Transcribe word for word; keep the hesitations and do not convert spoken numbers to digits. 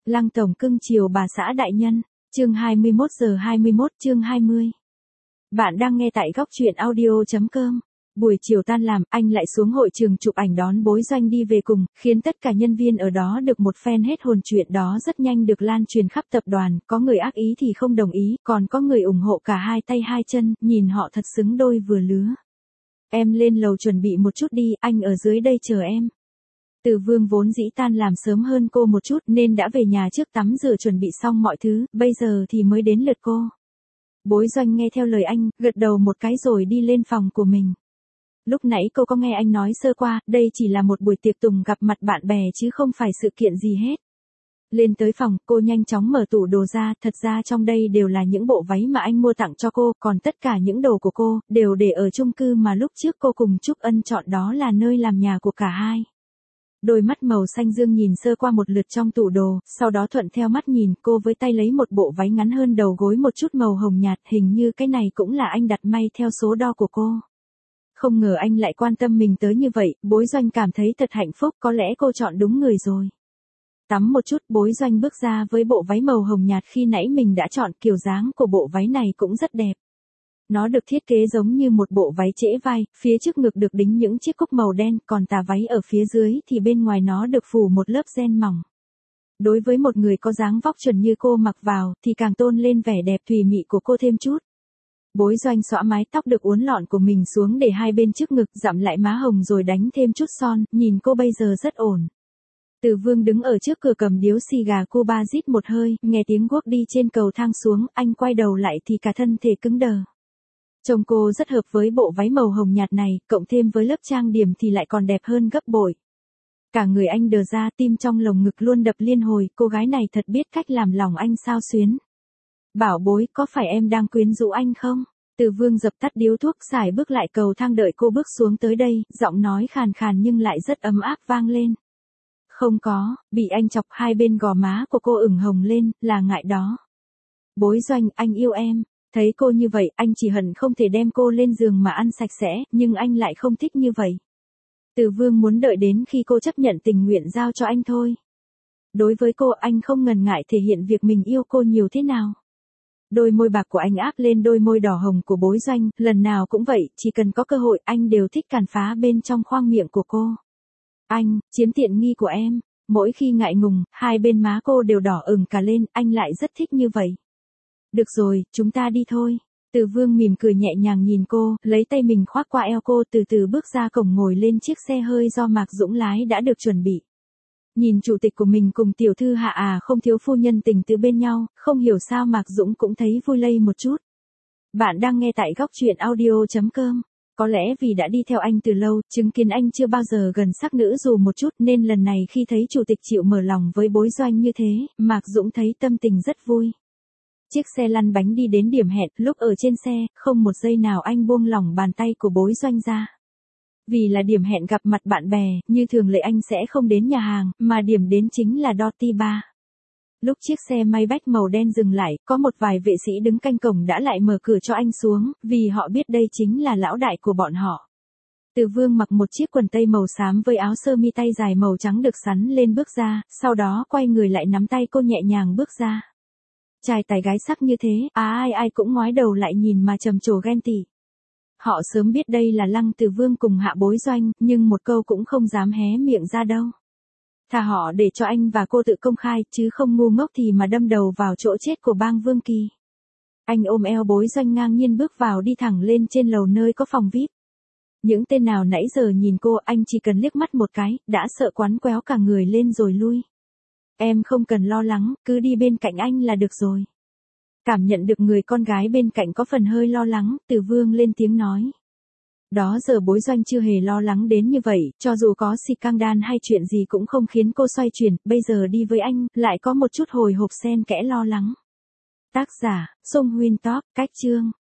Lăng tổng cưng chiều bà xã đại nhân, chương hai mươi mốt giờ hai mươi mốt chương hai mươi. Bạn đang nghe tại góc truyện audio.com. Buổi chiều tan làm, anh lại xuống hội trường chụp ảnh đón Bối Doanh đi về cùng, khiến tất cả nhân viên ở đó được một phen hết hồn. Chuyện đó rất nhanh được lan truyền khắp tập đoàn, có người ác ý thì không đồng ý, còn có người ủng hộ cả hai tay hai chân, nhìn họ thật xứng đôi vừa lứa. Em lên lầu chuẩn bị một chút đi, anh ở dưới đây chờ em. Từ Vương vốn dĩ tan làm sớm hơn cô một chút nên đã về nhà trước tắm rửa chuẩn bị xong mọi thứ, bây giờ thì mới đến lượt cô. Bối Doanh nghe theo lời anh, gật đầu một cái rồi đi lên phòng của mình. Lúc nãy cô có nghe anh nói sơ qua, đây chỉ là một buổi tiệc tùng gặp mặt bạn bè chứ không phải sự kiện gì hết. Lên tới phòng, cô nhanh chóng mở tủ đồ ra, thật ra trong đây đều là những bộ váy mà anh mua tặng cho cô, còn tất cả những đồ của cô, đều để ở chung cư mà lúc trước cô cùng Trúc Ân chọn đó là nơi làm nhà của cả hai. Đôi mắt màu xanh dương nhìn sơ qua một lượt trong tủ đồ, sau đó thuận theo mắt nhìn cô với tay lấy một bộ váy ngắn hơn đầu gối một chút màu hồng nhạt, hình như cái này cũng là anh đặt may theo số đo của cô. Không ngờ anh lại quan tâm mình tới như vậy, Bối Doanh cảm thấy thật hạnh phúc, có lẽ cô chọn đúng người rồi. Tắm một chút, Bối Doanh bước ra với bộ váy màu hồng nhạt khi nãy mình đã chọn, kiểu dáng của bộ váy này cũng rất đẹp. Nó được thiết kế giống như một bộ váy trễ vai, phía trước ngực được đính những chiếc cúc màu đen, còn tà váy ở phía dưới thì bên ngoài nó được phủ một lớp ren mỏng. Đối với một người có dáng vóc chuẩn như cô mặc vào thì càng tôn lên vẻ đẹp thùy mị của cô thêm chút. Bối Doanh xõa mái tóc được uốn lọn của mình xuống để hai bên trước ngực, dặm lại má hồng rồi đánh thêm chút son, nhìn cô bây giờ rất ổn. Từ Vương đứng ở trước cửa cầm điếu xì gà Cuba rít một hơi, nghe tiếng guốc đi trên cầu thang xuống, anh quay đầu lại thì cả thân thể cứng đờ. Trông cô rất hợp với bộ váy màu hồng nhạt này, cộng thêm với lớp trang điểm thì lại còn đẹp hơn gấp bội. Cả người anh đờ ra, tim trong lồng ngực luôn đập liên hồi, cô gái này thật biết cách làm lòng anh xao xuyến. Bảo Bối, có phải em đang quyến rũ anh không? Từ Vương dập tắt điếu thuốc, xài bước lại cầu thang đợi cô bước xuống tới đây, giọng nói khàn khàn nhưng lại rất ấm áp vang lên. Không có, bị anh chọc hai bên gò má của cô ửng hồng lên, là ngại đó. Bối Doanh, anh yêu em. Thấy cô như vậy, anh chỉ hận không thể đem cô lên giường mà ăn sạch sẽ, nhưng anh lại không thích như vậy. Từ Vương muốn đợi đến khi cô chấp nhận tình nguyện giao cho anh thôi. Đối với cô, anh không ngần ngại thể hiện việc mình yêu cô nhiều thế nào. Đôi môi bạc của anh áp lên đôi môi đỏ hồng của Bối Doanh, lần nào cũng vậy, chỉ cần có cơ hội anh đều thích càn phá bên trong khoang miệng của cô. Anh, chiếm tiện nghi của em, mỗi khi ngại ngùng, hai bên má cô đều đỏ ửng cả lên, anh lại rất thích như vậy. Được rồi, chúng ta đi thôi. Từ Vương mỉm cười nhẹ nhàng nhìn cô, lấy tay mình khoác qua eo cô, từ từ bước ra cổng ngồi lên chiếc xe hơi do Mạc Dũng lái đã được chuẩn bị. Nhìn chủ tịch của mình cùng tiểu thư Hạ à không thiếu phu nhân tình tứ bên nhau, không hiểu sao Mạc Dũng cũng thấy vui lây một chút. Bạn đang nghe tại góc truyện audio.com. Có lẽ vì đã đi theo anh từ lâu, chứng kiến anh chưa bao giờ gần sắc nữ dù một chút nên lần này khi thấy chủ tịch chịu mở lòng với Bối Doanh như thế, Mạc Dũng thấy tâm tình rất vui. Chiếc xe lăn bánh đi đến điểm hẹn, lúc ở trên xe, không một giây nào anh buông lỏng bàn tay của Bối Doanh ra. Vì là điểm hẹn gặp mặt bạn bè, như thường lệ anh sẽ không đến nhà hàng, mà điểm đến chính là Doty Bar. Lúc chiếc xe Maybach màu đen dừng lại, có một vài vệ sĩ đứng canh cổng đã lại mở cửa cho anh xuống, vì họ biết đây chính là lão đại của bọn họ. Từ Vương mặc một chiếc quần tây màu xám với áo sơ mi tay dài màu trắng được sắn lên bước ra, sau đó quay người lại nắm tay cô nhẹ nhàng bước ra. Trai tài gái sắc như thế, à ai ai cũng ngoái đầu lại nhìn mà trầm trồ ghen tị. Họ sớm biết đây là Lăng Từ Vương cùng Hạ Bối Doanh, nhưng một câu cũng không dám hé miệng ra đâu. Thà họ để cho anh và cô tự công khai, chứ không ngu ngốc thì mà đâm đầu vào chỗ chết của bang Vương Kỳ. Anh ôm eo Bối Doanh ngang nhiên bước vào đi thẳng lên trên lầu nơi có phòng vi ai pi. Những tên nào nãy giờ nhìn cô, anh chỉ cần liếc mắt một cái, đã sợ quắn quéo cả người lên rồi lui. Em không cần lo lắng, cứ đi bên cạnh anh là được rồi. Cảm nhận được người con gái bên cạnh có phần hơi lo lắng, Từ Vương lên tiếng nói. Đó giờ Bối Doanh chưa hề lo lắng đến như vậy, cho dù có scandal hay chuyện gì cũng không khiến cô xoay chuyển, bây giờ đi với anh, lại có một chút hồi hộp xen kẽ lo lắng. Tác giả, Song Huynh Top, cách chương.